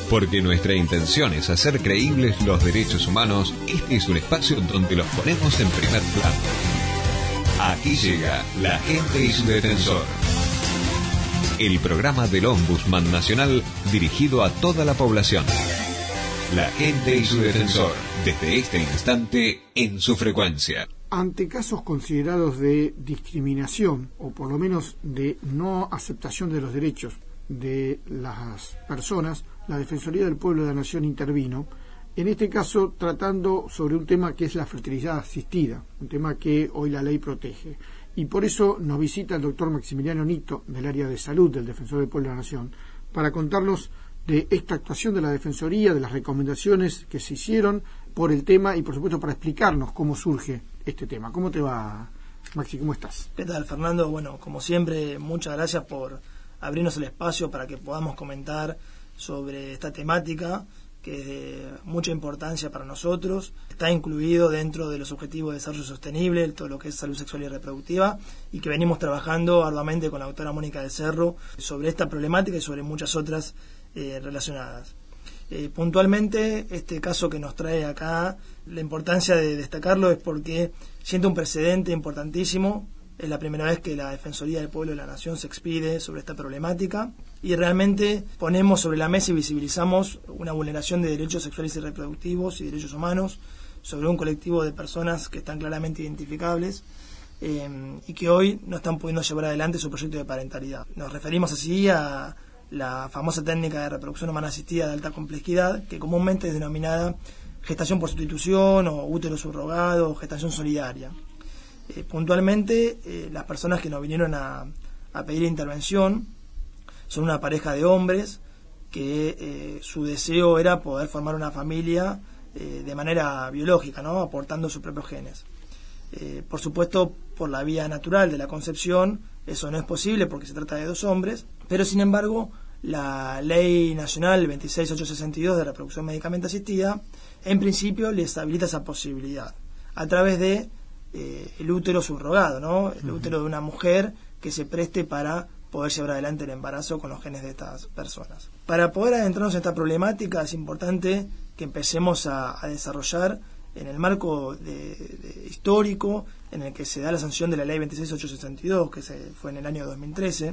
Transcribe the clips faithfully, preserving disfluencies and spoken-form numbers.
Porque nuestra intención es hacer creíbles los derechos humanos, este es un espacio donde los ponemos en primer plano. Aquí llega La Gente y su Defensor, el programa del Ombudsman Nacional dirigido a toda la población. La Gente y su Defensor, desde este instante en su frecuencia. Ante casos considerados de discriminación, o por lo menos de no aceptación de los derechos de las personas, la Defensoría del Pueblo de la Nación intervino, en este caso tratando sobre un tema que es la fertilidad asistida, un tema que hoy la ley protege. Y por eso nos visita el doctor Maximiliano Nito, del área de salud del Defensor del Pueblo de la Nación, para contarnos de esta actuación de la Defensoría, de las recomendaciones que se hicieron por el tema y, por supuesto, para explicarnos cómo surge este tema. ¿Cómo te va, Maxi? ¿Cómo estás? ¿Qué tal, Fernando? Bueno, como siempre, muchas gracias por abrirnos el espacio para que podamos comentar sobre esta temática que es de mucha importancia para nosotros. Está incluido dentro de los Objetivos de Desarrollo Sostenible, todo lo que es salud sexual y reproductiva, y que venimos trabajando arduamente con la doctora Mónica del Cerro sobre esta problemática y sobre muchas otras eh, relacionadas. Eh, puntualmente, este caso que nos trae acá, la importancia de destacarlo es porque siente un precedente importantísimo. Es la primera vez que la Defensoría del Pueblo de la Nación se expide sobre esta problemática y realmente ponemos sobre la mesa y visibilizamos una vulneración de derechos sexuales y reproductivos y derechos humanos sobre un colectivo de personas que están claramente identificables eh, y que hoy no están pudiendo llevar adelante su proyecto de parentalidad. Nos referimos así a la famosa técnica de reproducción humana asistida de alta complejidad, que comúnmente es denominada gestación por sustitución o útero subrogado o gestación solidaria. Eh, puntualmente, eh, las personas que nos vinieron a, a pedir intervención son una pareja de hombres que eh, su deseo era poder formar una familia eh, de manera biológica, ¿no? Aportando sus propios genes. Eh, por supuesto, por la vía natural de la concepción, eso no es posible porque se trata de dos hombres, pero sin embargo, la Ley Nacional veintiséis mil ochocientos sesenta y dos de reproducción médicamente asistida, en principio les habilita esa posibilidad a través de Eh, el útero subrogado, ¿no? El útero de una mujer que se preste para poder llevar adelante el embarazo con los genes de estas personas. Para poder adentrarnos en esta problemática es importante que empecemos a, a desarrollar en el marco de, de histórico en el que se da la sanción de la Ley veintiséis mil ochocientos sesenta y dos, que se fue en el año dos mil trece,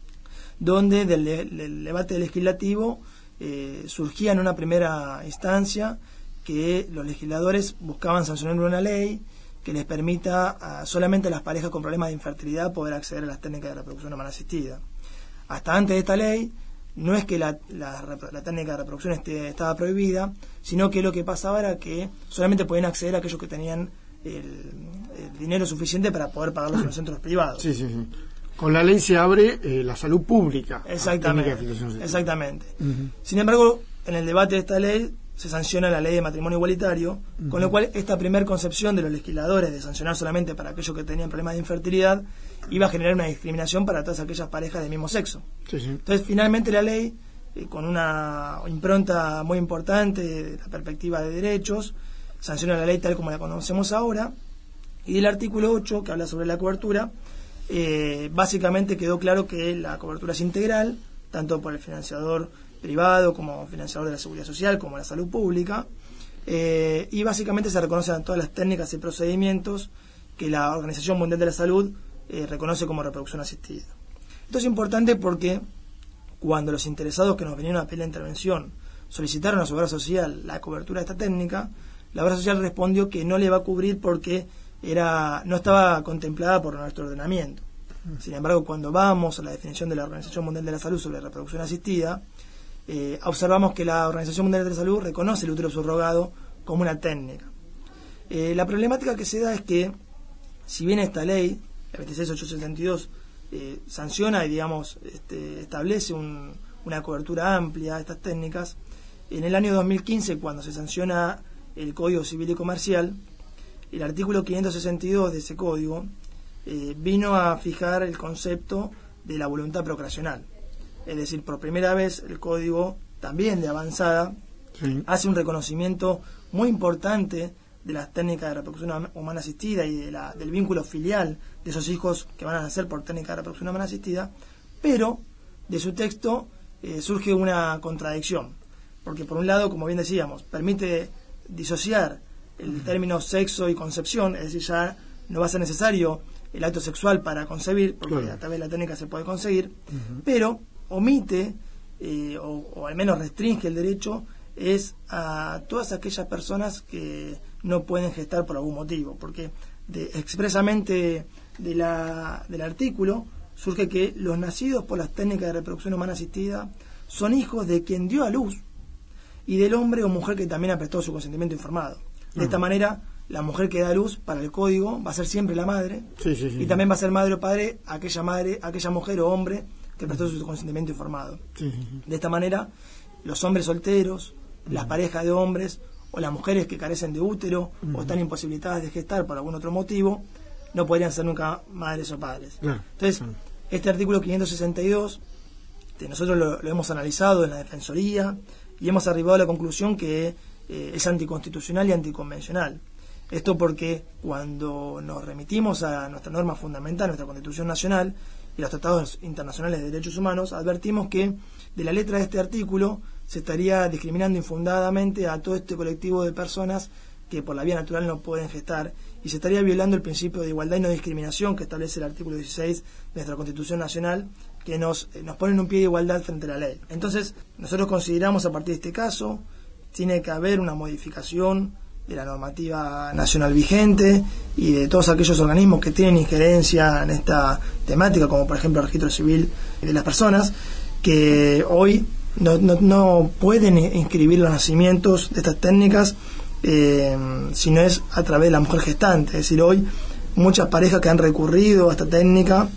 donde del, del debate legislativo eh, surgía en una primera instancia que los legisladores buscaban sancionar una ley que les permita a solamente a las parejas con problemas de infertilidad poder acceder a las técnicas de reproducción humana asistida. Hasta antes de esta ley, no es que la, la, la técnica de reproducción esté, estaba prohibida, sino que lo que pasaba era que solamente podían acceder a aquellos que tenían el, el dinero suficiente para poder pagarlos en los centros privados. Sí, sí, sí. Con la ley se abre eh, la salud pública. Exactamente. Exactamente. Uh-huh. Sin embargo, en el debate de esta ley se sanciona la ley de matrimonio igualitario, uh-huh. Con lo cual esta primer concepción de los legisladores de sancionar solamente para aquellos que tenían problemas de infertilidad iba a generar una discriminación para todas aquellas parejas del mismo sexo. Sí, sí. Entonces, finalmente la ley, eh, con una impronta muy importante de la perspectiva de derechos, sanciona la ley tal como la conocemos ahora, y del artículo ocho, que habla sobre la cobertura, eh, básicamente quedó claro que la cobertura es integral, tanto por el financiador privado como financiador de la seguridad social como la salud pública, eh, y básicamente se reconocen todas las técnicas y procedimientos que la Organización Mundial de la Salud eh, reconoce como reproducción asistida. Esto es importante porque cuando los interesados que nos vinieron a pedir la intervención solicitaron a su obra social la cobertura de esta técnica, la obra social respondió que no le va a cubrir porque era no estaba contemplada por nuestro ordenamiento. Sin embargo, cuando vamos a la definición de la Organización Mundial de la Salud sobre reproducción asistida, Eh, observamos que la Organización Mundial de la Salud reconoce el útero subrogado como una técnica. Eh, la problemática que se da es que, si bien esta ley, la veintiséis mil ochocientos setenta y dos, eh, sanciona y digamos este, establece un, una cobertura amplia a estas técnicas, en el año dos mil quince, cuando se sanciona el Código Civil y Comercial, el artículo quinientos sesenta y dos de ese código eh, vino a fijar el concepto de la voluntad procreacional. Es decir, por primera vez el código, también de avanzada, sí, hace un reconocimiento muy importante de las técnicas de reproducción humana asistida y de la, del vínculo filial de esos hijos que van a nacer por técnica de reproducción humana asistida, pero de su texto eh, surge una contradicción, porque por un lado, como bien decíamos, permite disociar el término sexo y concepción, es decir, ya no va a ser necesario el acto sexual para concebir, porque claro, a través de la técnica se puede conseguir, uh-huh. pero omite, eh, o, o al menos restringe el derecho, es a todas aquellas personas que no pueden gestar por algún motivo, porque de, expresamente de la, del artículo surge que los nacidos por las técnicas de reproducción humana asistida son hijos de quien dio a luz y del hombre o mujer que también ha prestado su consentimiento informado. De uh-huh. esta manera, la mujer que da a luz para el código va a ser siempre la madre, sí, sí, sí, y también va a ser madre o padre aquella madre, aquella mujer o hombre que prestó uh-huh. su consentimiento informado. Sí, sí, sí. De esta manera, los hombres solteros, uh-huh. las parejas de hombres o las mujeres que carecen de útero uh-huh. o están imposibilitadas de gestar por algún otro motivo, no podrían ser nunca madres o padres. Claro, Entonces, claro. este artículo quinientos sesenta y dos, nosotros lo, lo hemos analizado en la Defensoría y hemos arribado a la conclusión que eh, es anticonstitucional y anticonvencional. Esto porque cuando nos remitimos a nuestra norma fundamental, nuestra Constitución Nacional y los tratados internacionales de derechos humanos, advertimos que de la letra de este artículo se estaría discriminando infundadamente a todo este colectivo de personas que por la vía natural no pueden gestar, y se estaría violando el principio de igualdad y no discriminación que establece el artículo dieciséis de nuestra Constitución Nacional, que nos, eh, nos pone en un pie de igualdad frente a la ley. Entonces, nosotros consideramos a partir de este caso, tiene que haber una modificación de la normativa nacional vigente y de todos aquellos organismos que tienen injerencia en esta temática, como por ejemplo el registro civil de las personas, que hoy no, no, no pueden inscribir los nacimientos de estas técnicas eh, si no es a través de la mujer gestante. Es decir, hoy muchas parejas que han recurrido a esta técnica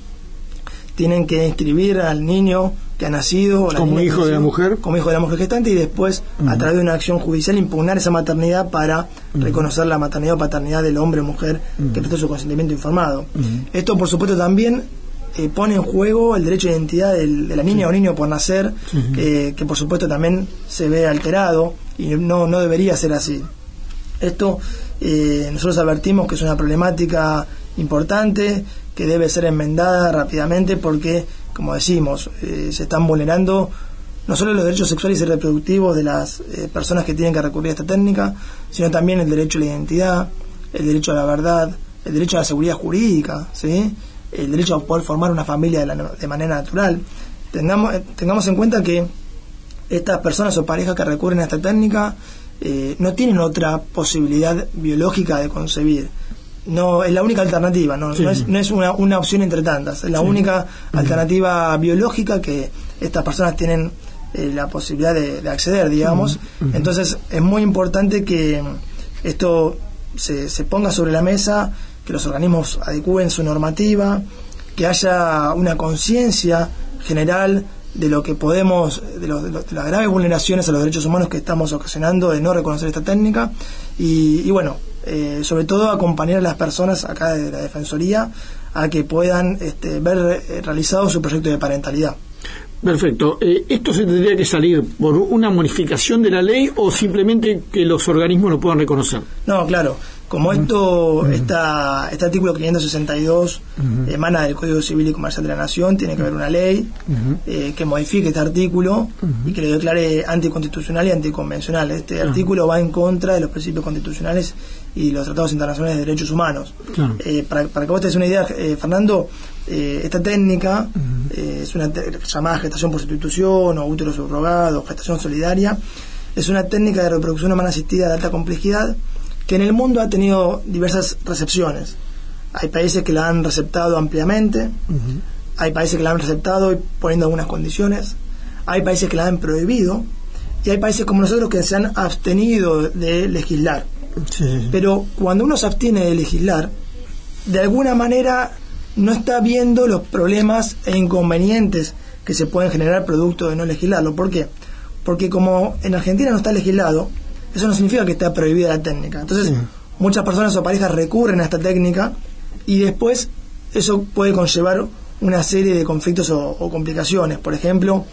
tienen que inscribir al niño que ha nacido o la como hijo de la mujer como hijo de la mujer gestante y después uh-huh. a través de una acción judicial impugnar esa maternidad para uh-huh. reconocer la maternidad o paternidad del hombre o mujer uh-huh. que prestó su consentimiento informado. Uh-huh. Esto por supuesto también eh, pone en juego el derecho de identidad del, de la niña uh-huh. o niño por nacer, uh-huh. eh, que por supuesto también se ve alterado y no, no debería ser así. Esto eh, nosotros advertimos que es una problemática importante que debe ser enmendada rápidamente porque, como decimos, eh, se están vulnerando no solo los derechos sexuales y reproductivos de las eh, personas que tienen que recurrir a esta técnica, sino también el derecho a la identidad, el derecho a la verdad, el derecho a la seguridad jurídica, ¿sí? El derecho a poder formar una familia de, la, de manera natural. Tengamos, tengamos en cuenta que estas personas o parejas que recurren a esta técnica eh, no tienen otra posibilidad biológica de concebir. No es la única alternativa, no, sí, no es, no es una, una opción entre tantas, es la sí. única uh-huh. alternativa biológica que estas personas tienen eh, la posibilidad de, de acceder, digamos. Uh-huh. Uh-huh. Entonces es muy importante que esto se, se ponga sobre la mesa, que los organismos adecúen su normativa, que haya una conciencia general de lo que podemos, de, lo, de, lo, de las graves vulneraciones a los derechos humanos que estamos ocasionando de no reconocer esta técnica y, y bueno, Eh, sobre todo acompañar a las personas acá de la Defensoría a que puedan este, ver eh, realizado su proyecto de parentalidad. Perfecto. Eh, ¿Esto se tendría que salir por una modificación de la ley o simplemente que los organismos lo puedan reconocer? No, claro. Como esto, uh-huh. esta, este artículo quinientos sesenta y dos uh-huh. emana del Código Civil y Comercial de la Nación, tiene que haber una ley uh-huh. eh, que modifique este artículo uh-huh. y que lo declare anticonstitucional y anticonvencional. Este uh-huh. artículo va en contra de los principios constitucionales y los tratados internacionales de derechos humanos. Uh-huh. Eh, para, para que vos te des una idea, eh, Fernando, eh, esta técnica uh-huh. eh, es una te- llamada gestación por sustitución o útero subrogado, gestación solidaria. Es una técnica de reproducción humana asistida de alta complejidad que en el mundo ha tenido diversas recepciones. Hay países que la han receptado ampliamente, uh-huh. hay países que la han receptado poniendo algunas condiciones, hay países que la han prohibido y hay países como nosotros que se han abstenido de legislar. Sí. Pero cuando uno se abstiene de legislar, de alguna manera no está viendo los problemas e inconvenientes que se pueden generar producto de no legislarlo. ¿Por qué? Porque como en Argentina no está legislado, eso no significa que está prohibida la técnica. Entonces, sí. muchas personas o parejas recurren a esta técnica y después eso puede conllevar una serie de conflictos o, o complicaciones. Por ejemplo,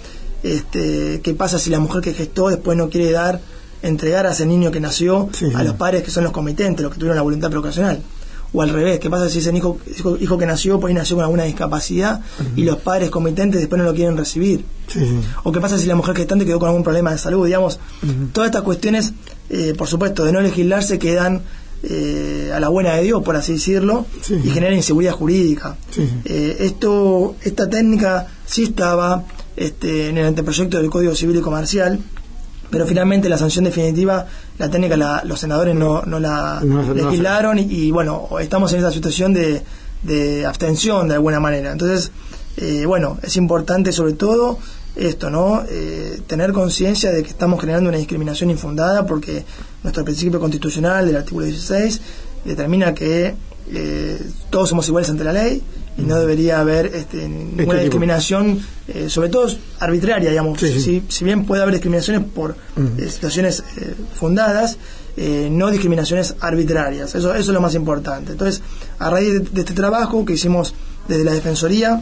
este, ¿qué pasa si la mujer que gestó después no quiere dar, entregar a ese niño que nació sí, a sí. los padres que son los comitentes, los que tuvieron la voluntad procreacional? O al revés, ¿qué pasa si ese hijo, hijo, hijo que nació, por ahí nació con alguna discapacidad uh-huh. y los padres comitentes después no lo quieren recibir? Sí, sí. O qué pasa si la mujer gestante quedó con algún problema de salud, digamos. Uh-huh. Todas estas cuestiones, eh, por supuesto, de no legislarse quedan eh, a la buena de Dios, por así decirlo, sí, y generan inseguridad jurídica. Sí. Eh, esto, esta técnica sí estaba este, en el anteproyecto del Código Civil y Comercial, pero finalmente la sanción definitiva, la técnica, la, los senadores no, no la no, legislaron no, y, y bueno, estamos en esa situación de, de abstención de alguna manera. Entonces, eh, bueno, es importante sobre todo esto, ¿no? Eh, tener conciencia de que estamos generando una discriminación infundada, porque nuestro principio constitucional del artículo dieciséis determina que eh, todos somos iguales ante la ley y no debería haber este, ninguna este discriminación, eh, sobre todo arbitraria, digamos. Sí, sí. Si, si bien puede haber discriminaciones por uh-huh. eh, situaciones eh, fundadas, eh, no discriminaciones arbitrarias. Eso, eso es lo más importante. Entonces, a raíz de, de este trabajo que hicimos desde la Defensoría,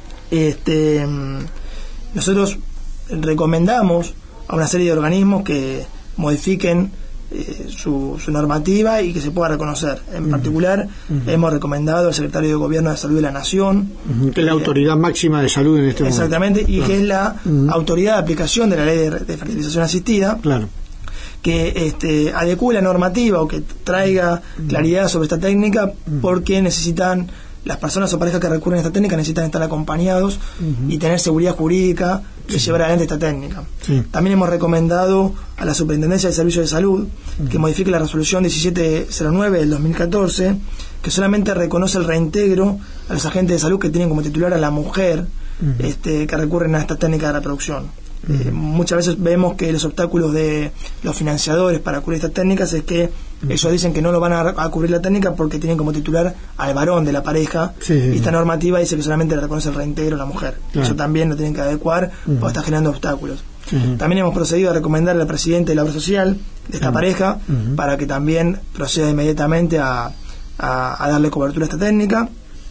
este, nosotros recomendamos a una serie de organismos que modifiquen Eh, su, su normativa y que se pueda reconocer. En uh-huh. particular, uh-huh. hemos recomendado al Secretario de Gobierno de Salud de la Nación, uh-huh. que es la eh, autoridad máxima de salud en este exactamente, momento. Exactamente, y claro. que es la uh-huh. autoridad de aplicación de la ley de, de fertilización asistida, claro. que este, adecue la normativa o que traiga uh-huh. claridad sobre esta técnica, uh-huh. porque necesitan, las personas o parejas que recurren a esta técnica necesitan estar acompañados uh-huh. y tener seguridad jurídica de sí. llevar adelante esta técnica. Sí. También hemos recomendado a la Superintendencia de Servicios de Salud uh-huh. que modifique la resolución diecisiete cero nueve del dos mil catorce, que solamente reconoce el reintegro a los agentes de salud que tienen como titular a la mujer uh-huh. este, que recurren a esta técnica de reproducción. Uh-huh. Eh, muchas veces vemos que los obstáculos de los financiadores para cubrir estas técnicas es que uh-huh. ellos dicen que no lo van a, a cubrir la técnica porque tienen como titular al varón de la pareja, sí, sí, y esta normativa dice que solamente le reconoce el reintegro a la mujer. Claro. Eso también lo tienen que adecuar uh-huh. porque está generando obstáculos. Uh-huh. También hemos procedido a recomendar al presidente de la obra social de esta uh-huh. pareja uh-huh. para que también proceda inmediatamente a, a, a darle cobertura a esta técnica.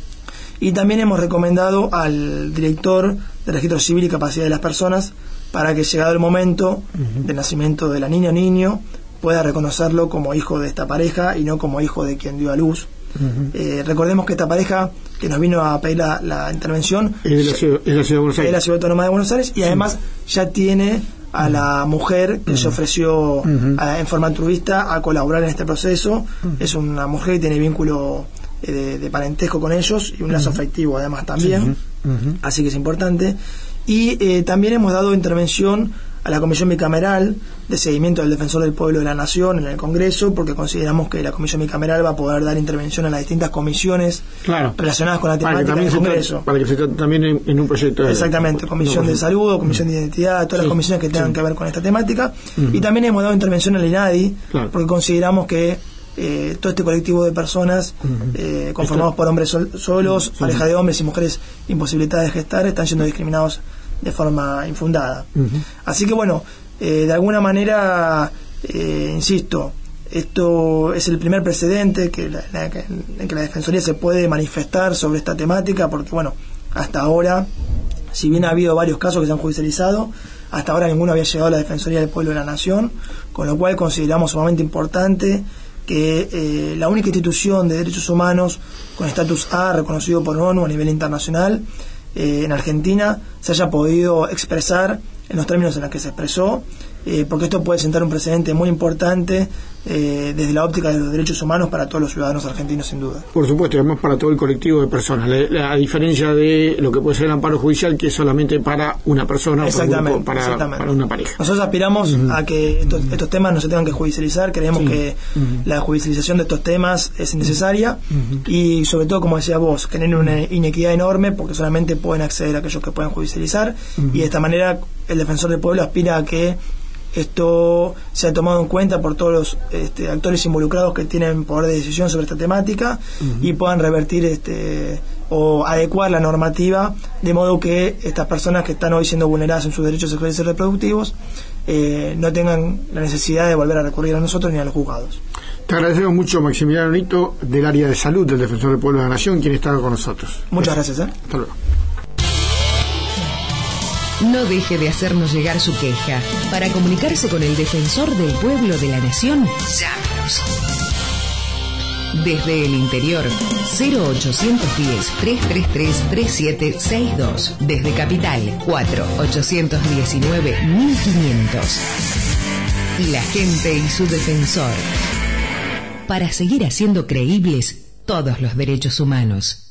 Y también hemos recomendado al director del Registro Civil y Capacidad de las Personas para que, llegado el momento uh-huh. del nacimiento de la niña o niño, pueda reconocerlo como hijo de esta pareja y no como hijo de quien dio a luz. Uh-huh. Eh, recordemos que esta pareja que nos vino a pedir la, la intervención es de la ciudad, es la ciudad de Buenos Aires, es la Ciudad Autónoma de Buenos Aires, y sí. además ya tiene a la mujer que uh-huh. se ofreció uh-huh. a, en forma altruista a colaborar en este proceso. Uh-huh. Es una mujer que tiene vínculo eh, de, de parentesco con ellos y un lazo uh-huh. afectivo además también. Uh-huh. Uh-huh. Así que es importante. Y eh, también hemos dado intervención a la Comisión Bicameral de Seguimiento del Defensor del Pueblo de la Nación en el Congreso, porque consideramos que la Comisión Bicameral va a poder dar intervención a las distintas comisiones claro. relacionadas con la temática del Congreso. Tra- para que se trate también en, en un proyecto de... Exactamente, Comisión no, de Salud, o Comisión mm. de Identidad, todas sí, las comisiones que tengan sí. que ver con esta temática. Mm. Y también hemos dado intervención al INADI, claro. porque consideramos que Eh, todo este colectivo de personas uh-huh. eh, conformados Esto, por hombres sol, solos, sí. pareja de hombres y mujeres imposibilitadas de gestar, están siendo discriminados de forma infundada. Uh-huh. Así que bueno, eh, de alguna manera, eh, insisto, esto es el primer precedente que la, la, que, en que la Defensoría se puede manifestar sobre esta temática, porque bueno, hasta ahora, si bien ha habido varios casos que se han judicializado, hasta ahora ninguno había llegado a la Defensoría del Pueblo de la Nación, con lo cual consideramos sumamente importante que eh, la única institución de derechos humanos con estatus A reconocido por ONU a nivel internacional eh, en Argentina se haya podido expresar en los términos en los que se expresó, eh, porque esto puede sentar un precedente muy importante eh, desde la óptica de los derechos humanos para todos los ciudadanos argentinos, sin duda. Por supuesto, y además para todo el colectivo de personas, la, la, a diferencia de lo que puede ser el amparo judicial, que es solamente para una persona o exactamente, para, exactamente. para una pareja. Nosotros aspiramos uh-huh. a que estos, estos temas no se tengan que judicializar, creemos sí. que uh-huh. la judicialización de estos temas es necesaria uh-huh. y sobre todo, como decía vos, que tienen una inequidad enorme porque solamente pueden acceder a aquellos que pueden judicializar uh-huh. y de esta manera el Defensor del Pueblo aspira a que esto se ha tomado en cuenta por todos los este, actores involucrados que tienen poder de decisión sobre esta temática uh-huh. y puedan revertir este o adecuar la normativa de modo que estas personas que están hoy siendo vulneradas en sus derechos sexuales y reproductivos eh, no tengan la necesidad de volver a recurrir a nosotros ni a los juzgados. Te agradecemos mucho, Maximiliano Nito, del área de salud del Defensor del Pueblo de la Nación, quien está con nosotros. Muchas gracias. ¿eh? Hasta luego. No deje de hacernos llegar su queja. Para comunicarse con el Defensor del Pueblo de la Nación, llámenos. Desde el interior, cero ochocientos diez, trescientos treinta y tres, treinta y siete sesenta y dos. Desde Capital, cuatro ochocientos diecinueve, mil quinientos. La gente y su defensor. Para seguir haciendo creíbles todos los derechos humanos.